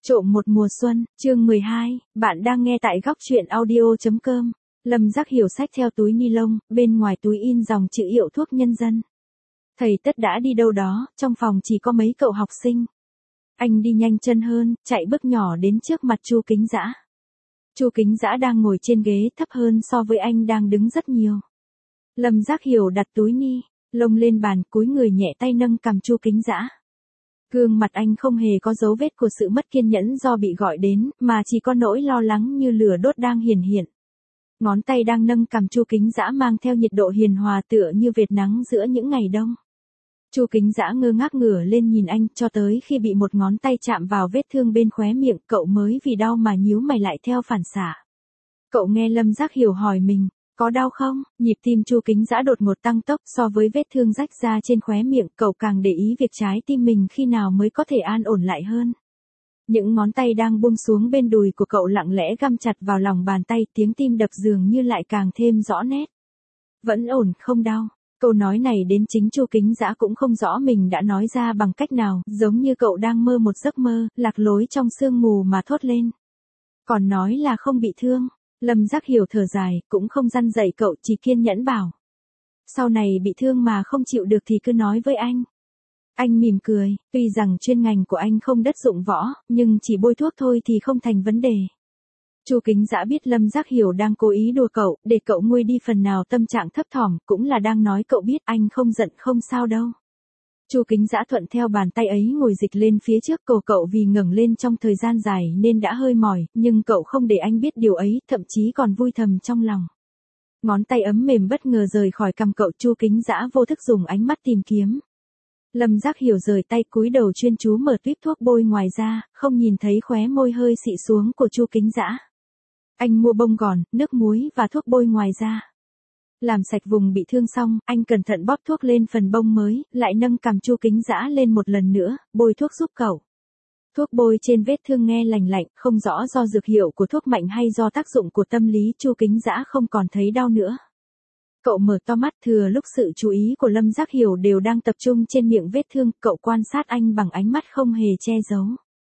Trộm một mùa xuân, chương 12, bạn đang nghe tại góc truyện audio.com. Lâm Giác Hiểu xách theo túi ni lông, bên ngoài túi in dòng chữ hiệu thuốc nhân dân. Thầy Tất đã đi đâu đó, trong phòng chỉ có mấy cậu học sinh. Anh đi nhanh chân hơn, chạy bước nhỏ đến trước mặt Chu Kính Dã. Chu Kính Dã đang ngồi trên ghế thấp hơn so với anh đang đứng rất nhiều. Lâm Giác Hiểu đặt túi ni lông lên bàn, cúi người nhẹ tay nâng cằm Chu Kính Dã. Gương mặt anh không hề có dấu vết của sự mất kiên nhẫn do bị gọi đến, mà chỉ có nỗi lo lắng như lửa đốt đang hiển hiện. Ngón tay đang nâng cằm Chu Kính Dã mang theo nhiệt độ hiền hòa tựa như vệt nắng giữa những ngày đông. Chu Kính Dã ngơ ngác ngửa lên nhìn anh, cho tới khi bị một ngón tay chạm vào vết thương bên khóe miệng, cậu mới vì đau mà nhíu mày lại theo phản xạ. Cậu nghe Lâm Giác Hiểu hỏi mình, có đau không? Nhịp tim Chu Kính Dã đột ngột tăng tốc, so với vết thương rách ra trên khóe miệng, cậu càng để ý việc trái tim mình khi nào mới có thể an ổn lại hơn. Những ngón tay đang buông xuống bên đùi của cậu lặng lẽ găm chặt vào lòng bàn tay, tiếng tim đập dường như lại càng thêm rõ nét. Vẫn ổn, không đau. Câu nói này đến chính Chu Kính Dã cũng không rõ mình đã nói ra bằng cách nào, giống như cậu đang mơ một giấc mơ, lạc lối trong sương mù mà thốt lên. Còn nói là không bị thương. Lâm Giác Hiểu thở dài, cũng không răn dạy cậu, chỉ kiên nhẫn bảo. Sau này bị thương mà không chịu được thì cứ nói với anh. Anh mỉm cười, tuy rằng chuyên ngành của anh không đất dụng võ, nhưng chỉ bôi thuốc thôi thì không thành vấn đề. Chu Kính Dã biết Lâm Giác Hiểu đang cố ý đùa cậu, để cậu nguôi đi phần nào tâm trạng thấp thỏm, cũng là đang nói cậu biết anh không giận không sao đâu. Chu Kính Dã thuận theo bàn tay ấy ngồi dịch lên phía trước, cổ cậu vì ngẩng lên trong thời gian dài nên đã hơi mỏi, nhưng cậu không để anh biết điều ấy, thậm chí còn vui thầm trong lòng. Ngón tay ấm mềm bất ngờ rời khỏi cằm cậu, Chu Kính Dã vô thức dùng ánh mắt tìm kiếm. Lâm Giác Hiểu rời tay, cúi đầu chuyên chú mở tuýp thuốc bôi ngoài ra, không nhìn thấy khóe môi hơi xị xuống của Chu Kính Dã. Anh mua bông gòn, nước muối và thuốc bôi ngoài da. Làm sạch vùng bị thương xong, anh cẩn thận bóp thuốc lên phần bông mới, lại nâng cằm Chu Kính Dã lên một lần nữa, bôi thuốc giúp cậu. Thuốc bôi trên vết thương nghe lành lạnh, không rõ do dược hiệu của thuốc mạnh hay do tác dụng của tâm lý, Chu Kính Dã không còn thấy đau nữa. Cậu mở to mắt, thừa lúc sự chú ý của Lâm Giác Hiểu đều đang tập trung trên miệng vết thương, cậu quan sát anh bằng ánh mắt không hề che giấu.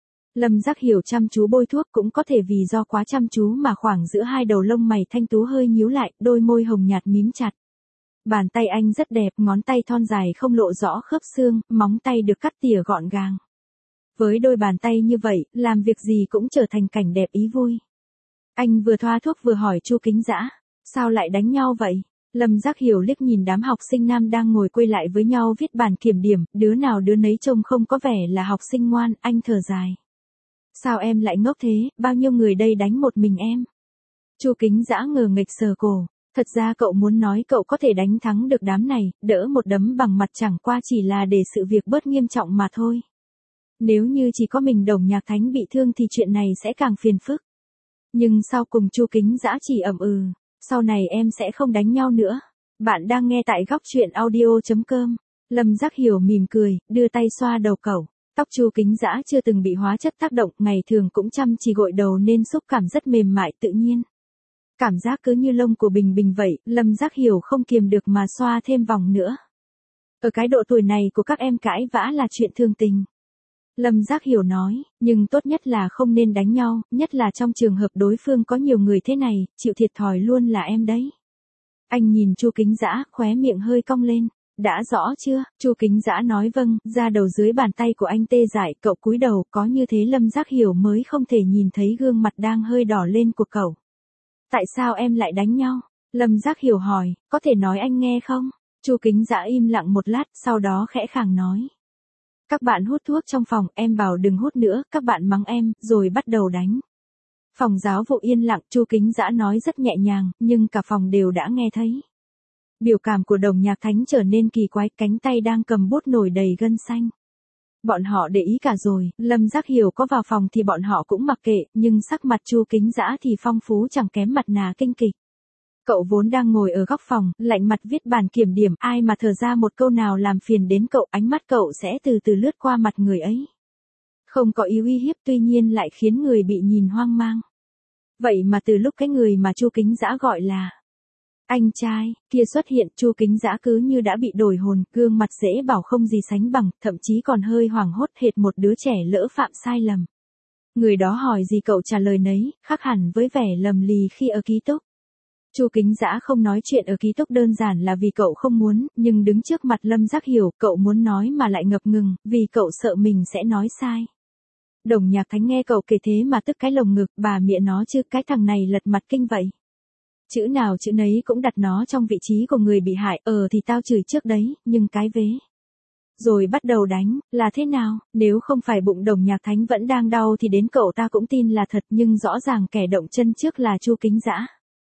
Lâm Giác Hiểu chăm chú bôi thuốc, cũng có thể vì do quá chăm chú mà khoảng giữa hai đầu lông mày thanh tú hơi nhíu lại, đôi môi hồng nhạt mím chặt. Bàn tay anh rất đẹp, ngón tay thon dài không lộ rõ khớp xương, móng tay được cắt tỉa gọn gàng. Với đôi bàn tay như vậy, làm việc gì cũng trở thành cảnh đẹp ý vui. Anh vừa thoa thuốc vừa hỏi Chu Kính Dã, sao lại đánh nhau vậy? Lâm Giác Hiểu liếc nhìn đám học sinh nam đang ngồi quây lại với nhau viết bản kiểm điểm, đứa nào đứa nấy trông không có vẻ là học sinh ngoan, anh thở dài. Sao em lại ngốc thế, bao nhiêu người đây đánh một mình em? Chu Kính Dã ngờ nghịch sờ cổ, thật ra cậu muốn nói cậu có thể đánh thắng được đám này, đỡ một đấm bằng mặt chẳng qua chỉ là để sự việc bớt nghiêm trọng mà thôi. Nếu như chỉ có mình Đồng Nhạc Thánh bị thương thì chuyện này sẽ càng phiền phức. Nhưng sau cùng Chu Kính Dã chỉ ậm ừ, sau này em sẽ không đánh nhau nữa. Bạn đang nghe tại góc truyện audio.com. Lâm Giác Hiểu mỉm cười, đưa tay xoa đầu cậu. Tóc Chu Kính Dã chưa từng bị hóa chất tác động, ngày thường cũng chăm chỉ gội đầu nên xúc cảm rất mềm mại tự nhiên. Cảm giác cứ như lông của Bình Bình vậy, Lâm Giác Hiểu không kiềm được mà xoa thêm vòng nữa. Ở cái độ tuổi này của các em cãi vã là chuyện thường tình. Lâm Giác Hiểu nói, nhưng tốt nhất là không nên đánh nhau, nhất là trong trường hợp đối phương có nhiều người thế này, chịu thiệt thòi luôn là em đấy. Anh nhìn Chu Kính Dã, khóe miệng hơi cong lên. Đã rõ chưa? Chu Kính Dã nói vâng, da đầu dưới bàn tay của anh tê dại, cậu cúi đầu, có như thế Lâm Giác Hiểu mới không thể nhìn thấy gương mặt đang hơi đỏ lên của cậu. Tại sao em lại đánh nhau? Lâm Giác Hiểu hỏi, có thể nói anh nghe không? Chu Kính Dã im lặng một lát, sau đó khẽ khàng nói. Các bạn hút thuốc trong phòng, em bảo đừng hút nữa, các bạn mắng em, rồi bắt đầu đánh. Phòng giáo vụ yên lặng, Chu Kính Dã nói rất nhẹ nhàng, nhưng cả phòng đều đã nghe thấy. Biểu cảm của Đồng Nhạc Thánh trở nên kỳ quái, cánh tay đang cầm bút nổi đầy gân xanh. Bọn họ để ý cả rồi, Lâm Giác Hiểu có vào phòng thì bọn họ cũng mặc kệ, nhưng sắc mặt Chu Kính Dã thì phong phú chẳng kém mặt nạ kinh kịch. Cậu vốn đang ngồi ở góc phòng, lạnh mặt viết bản kiểm điểm, ai mà thở ra một câu nào làm phiền đến cậu, ánh mắt cậu sẽ từ từ lướt qua mặt người ấy. Không có ý uy hiếp, tuy nhiên lại khiến người bị nhìn hoang mang. Vậy mà từ lúc cái người mà Chu Kính Dã gọi là anh trai kia xuất hiện, Chu Kính Dã cứ như đã bị đổi hồn, gương mặt dễ bảo không gì sánh bằng, thậm chí còn hơi hoảng hốt hệt một đứa trẻ lỡ phạm sai lầm. Người đó hỏi gì cậu trả lời nấy, khác hẳn với vẻ lầm lì khi ở ký túc. Chu Kính Dã không nói chuyện ở ký túc đơn giản là vì cậu không muốn, nhưng đứng trước mặt Lâm Giác Hiểu, cậu muốn nói mà lại ngập ngừng, vì cậu sợ mình sẽ nói sai. Đồng Nhạc Thánh nghe cậu kể thế mà tức cái lồng ngực, bà mẹ nó chứ, cái thằng này lật mặt kinh vậy. Chữ nào chữ nấy cũng đặt nó trong vị trí của người bị hại, thì tao chửi trước đấy, nhưng cái vế. Rồi bắt đầu đánh, là thế nào, nếu không phải bụng Đồng Nhạc Thánh vẫn đang đau thì đến cậu ta cũng tin là thật, nhưng rõ ràng kẻ động chân trước là Chu Kính Dã.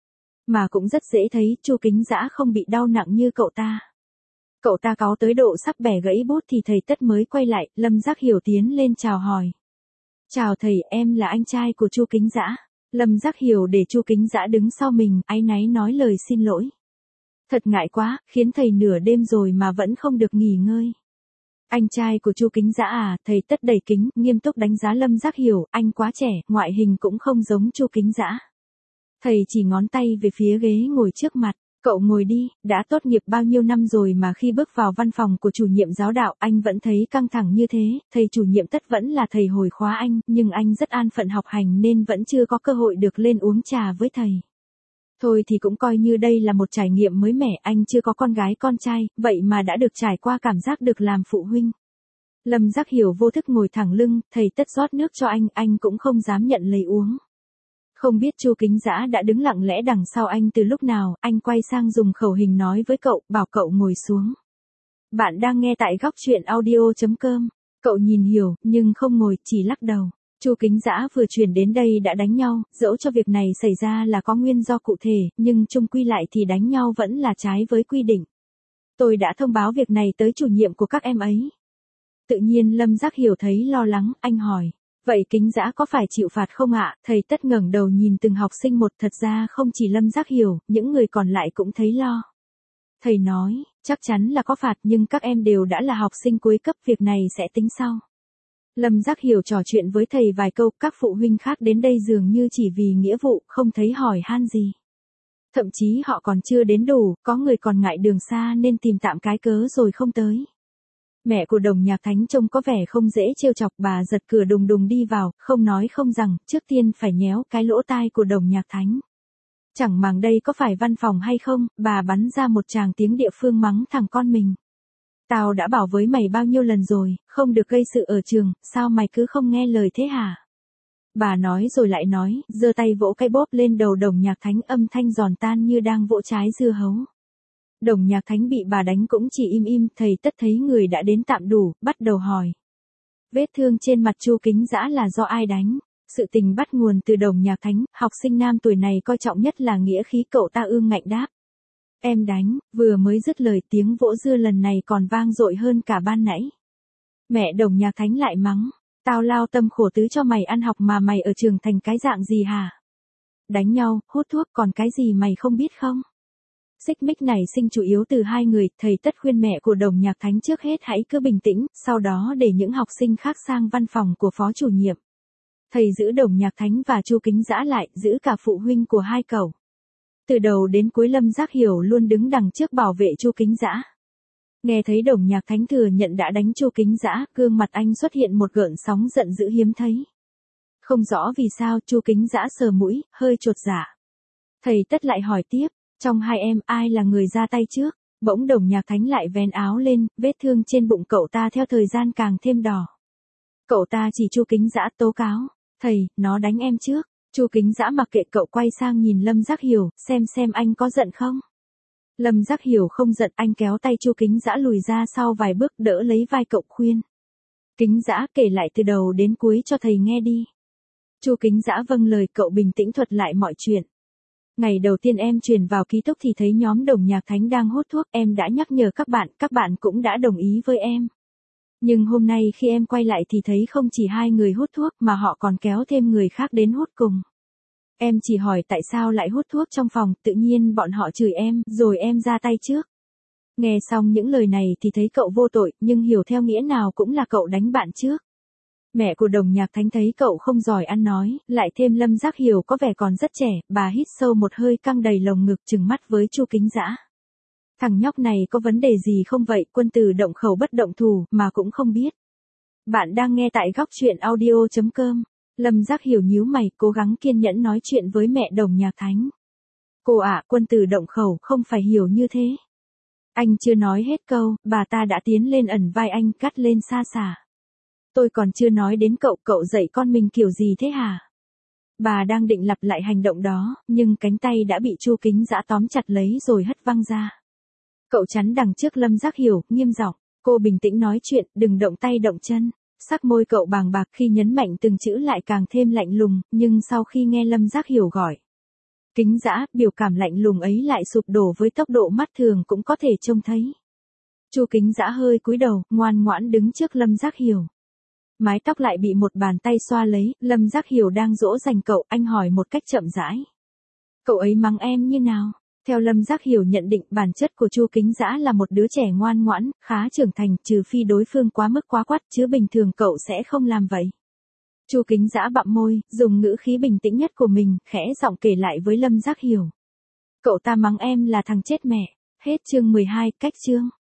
Mà cũng rất dễ thấy, Chu Kính Dã không bị đau nặng như cậu ta. Cậu ta cáu tới độ sắp bẻ gãy bút thì thầy Tất mới quay lại, Lâm Giác Hiểu tiến lên chào hỏi. Chào thầy, em là anh trai của Chu Kính Dã. Lâm Giác Hiểu để Chu Kính Dã đứng sau mình, áy náy nói lời xin lỗi. Thật ngại quá, khiến thầy nửa đêm rồi mà vẫn không được nghỉ ngơi. Anh trai của Chu Kính Dã à, thầy Tất đầy kính, nghiêm túc đánh giá Lâm Giác Hiểu, anh quá trẻ, ngoại hình cũng không giống Chu Kính Dã. Thầy chỉ ngón tay về phía ghế ngồi trước mặt, cậu ngồi đi, đã tốt nghiệp bao nhiêu năm rồi mà khi bước vào văn phòng của chủ nhiệm giáo đạo anh vẫn thấy căng thẳng như thế, thầy chủ nhiệm Tất vẫn là thầy hồi khóa anh, nhưng anh rất an phận học hành nên vẫn chưa có cơ hội được lên uống trà với thầy. Thôi thì cũng coi như đây là một trải nghiệm mới mẻ, anh chưa có con gái con trai, vậy mà đã được trải qua cảm giác được làm phụ huynh. Lâm Giác Hiểu vô thức ngồi thẳng lưng, thầy Tất rót nước cho anh cũng không dám nhận lấy uống. Không biết Chu Kính Dã đã đứng lặng lẽ đằng sau anh từ lúc nào, anh quay sang dùng khẩu hình nói với cậu, bảo cậu ngồi xuống. Bạn đang nghe tại góc truyện audio.com. Cậu nhìn hiểu, nhưng không ngồi, chỉ lắc đầu. Chu Kính Dã vừa chuyển đến đây đã đánh nhau, dẫu cho việc này xảy ra là có nguyên do cụ thể, nhưng chung quy lại thì đánh nhau vẫn là trái với quy định. Tôi đã thông báo việc này tới chủ nhiệm của các em ấy. Tự nhiên Lâm Giác Hiểu thấy lo lắng, anh hỏi. Vậy Kính Dã có phải chịu phạt không ạ? Thầy Tất ngẩng đầu nhìn từng học sinh một, thật ra không chỉ Lâm Giác Hiểu, những người còn lại cũng thấy lo. Thầy nói, chắc chắn là có phạt nhưng các em đều đã là học sinh cuối cấp, việc này sẽ tính sau. Lâm Giác Hiểu trò chuyện với thầy vài câu, các phụ huynh khác đến đây dường như chỉ vì nghĩa vụ, không thấy hỏi han gì. Thậm chí họ còn chưa đến đủ, có người còn ngại đường xa nên tìm tạm cái cớ rồi không tới. Mẹ của Đồng Nhạc Thánh trông có vẻ không dễ trêu chọc, bà giật cửa đùng đùng đi vào, không nói không rằng, trước tiên phải nhéo cái lỗ tai của Đồng Nhạc Thánh. Chẳng màng đây có phải văn phòng hay không, bà bắn ra một tràng tiếng địa phương mắng thằng con mình. Tao đã bảo với mày bao nhiêu lần rồi, không được gây sự ở trường, sao mày cứ không nghe lời thế hả? Bà nói rồi lại nói, giơ tay vỗ cái bóp lên đầu Đồng Nhạc Thánh, âm thanh giòn tan như đang vỗ trái dưa hấu. Đồng Nhạc Thánh bị bà đánh cũng chỉ im, thầy Tất thấy người đã đến tạm đủ, bắt đầu hỏi. Vết thương trên mặt Chu Kính Dã là do ai đánh? Sự tình bắt nguồn từ Đồng Nhạc Thánh, học sinh nam tuổi này coi trọng nhất là nghĩa khí, cậu ta ương ngạnh đáp. Em đánh, vừa mới dứt lời tiếng vỗ dưa lần này còn vang dội hơn cả ban nãy. Mẹ Đồng Nhạc Thánh lại mắng, tao lao tâm khổ tứ cho mày ăn học mà mày ở trường thành cái dạng gì hả? Đánh nhau, hút thuốc còn cái gì mày không biết không? Xích mích này sinh chủ yếu từ hai người, thầy Tất khuyên mẹ của Đồng Nhạc Thánh trước hết hãy cứ bình tĩnh, sau đó để những học sinh khác sang văn phòng của phó chủ nhiệm. Thầy giữ Đồng Nhạc Thánh và Chu Kính Dã lại, giữ cả phụ huynh của hai cậu. Từ đầu đến cuối Lâm Giác Hiểu luôn đứng đằng trước bảo vệ Chu Kính Dã. Nghe thấy Đồng Nhạc Thánh thừa nhận đã đánh Chu Kính Dã, gương mặt anh xuất hiện một gợn sóng giận dữ hiếm thấy. Không rõ vì sao Chu Kính Dã sờ mũi, hơi chột dạ. Thầy Tất lại hỏi tiếp, trong hai em ai là người ra tay trước? Bỗng Đồng Nhạc Thánh lại vén áo lên, vết thương trên bụng cậu ta theo thời gian càng thêm đỏ. Cậu ta chỉ Chu Kính Dã tố cáo, thầy, nó đánh em trước. Chu Kính Dã mặc kệ cậu, quay sang nhìn Lâm Giác Hiểu, xem anh có giận không? Lâm Giác Hiểu không giận, anh kéo tay Chu Kính Dã lùi ra sau vài bước, đỡ lấy vai cậu khuyên. Kính Dã kể lại từ đầu đến cuối cho thầy nghe đi. Chu Kính Dã vâng lời, cậu bình tĩnh thuật lại mọi chuyện. Ngày đầu tiên em chuyển vào ký túc thì thấy nhóm Đồng Nhạc Thánh đang hút thuốc, em đã nhắc nhở các bạn cũng đã đồng ý với em. Nhưng hôm nay khi em quay lại thì thấy không chỉ hai người hút thuốc mà họ còn kéo thêm người khác đến hút cùng. Em chỉ hỏi tại sao lại hút thuốc trong phòng, tự nhiên bọn họ chửi em, rồi em ra tay trước. Nghe xong những lời này thì thấy cậu vô tội, nhưng hiểu theo nghĩa nào cũng là cậu đánh bạn trước. Mẹ của Đồng Nhạc Thánh thấy cậu không giỏi ăn nói, lại thêm Lâm Giác Hiểu có vẻ còn rất trẻ, bà hít sâu một hơi căng đầy lồng ngực, trừng mắt với Chu Kính Dã. Thằng nhóc này có vấn đề gì không vậy, quân tử động khẩu bất động thủ, mà cũng không biết. Bạn đang nghe tại góc truyện audio.com. Lâm Giác Hiểu nhíu mày, cố gắng kiên nhẫn nói chuyện với mẹ Đồng Nhạc Thánh. Cô ạ, quân tử động khẩu không phải hiểu như thế. Anh chưa nói hết câu, bà ta đã tiến lên ẩn vai anh, cắt lên xa xả. Tôi còn chưa nói đến cậu, cậu dạy con mình kiểu gì thế hả? Bà đang định lặp lại hành động đó, nhưng cánh tay đã bị Chu Kính Dã tóm chặt lấy rồi hất văng ra. Cậu chắn đằng trước Lâm Giác Hiểu, nghiêm giọng, cô bình tĩnh nói chuyện, đừng động tay động chân. Sắc môi cậu bàng bạc khi nhấn mạnh từng chữ lại càng thêm lạnh lùng, nhưng sau khi nghe Lâm Giác Hiểu gọi Kính Dã, biểu cảm lạnh lùng ấy lại sụp đổ với tốc độ mắt thường cũng có thể trông thấy. Chu Kính Dã hơi cúi đầu, ngoan ngoãn đứng trước Lâm Giác Hiểu. Mái tóc lại bị một bàn tay xoa lấy, Lâm Giác Hiểu đang dỗ dành cậu, anh hỏi một cách chậm rãi. Cậu ấy mắng em như nào? Theo Lâm Giác Hiểu nhận định bản chất của Chu Kính Dã là một đứa trẻ ngoan ngoãn, khá trưởng thành, trừ phi đối phương quá mức quá quắt, chứ bình thường cậu sẽ không làm vậy. Chu Kính Dã bặm môi, dùng ngữ khí bình tĩnh nhất của mình, khẽ giọng kể lại với Lâm Giác Hiểu. Cậu ta mắng em là thằng chết mẹ. Hết chương 12, cách chương.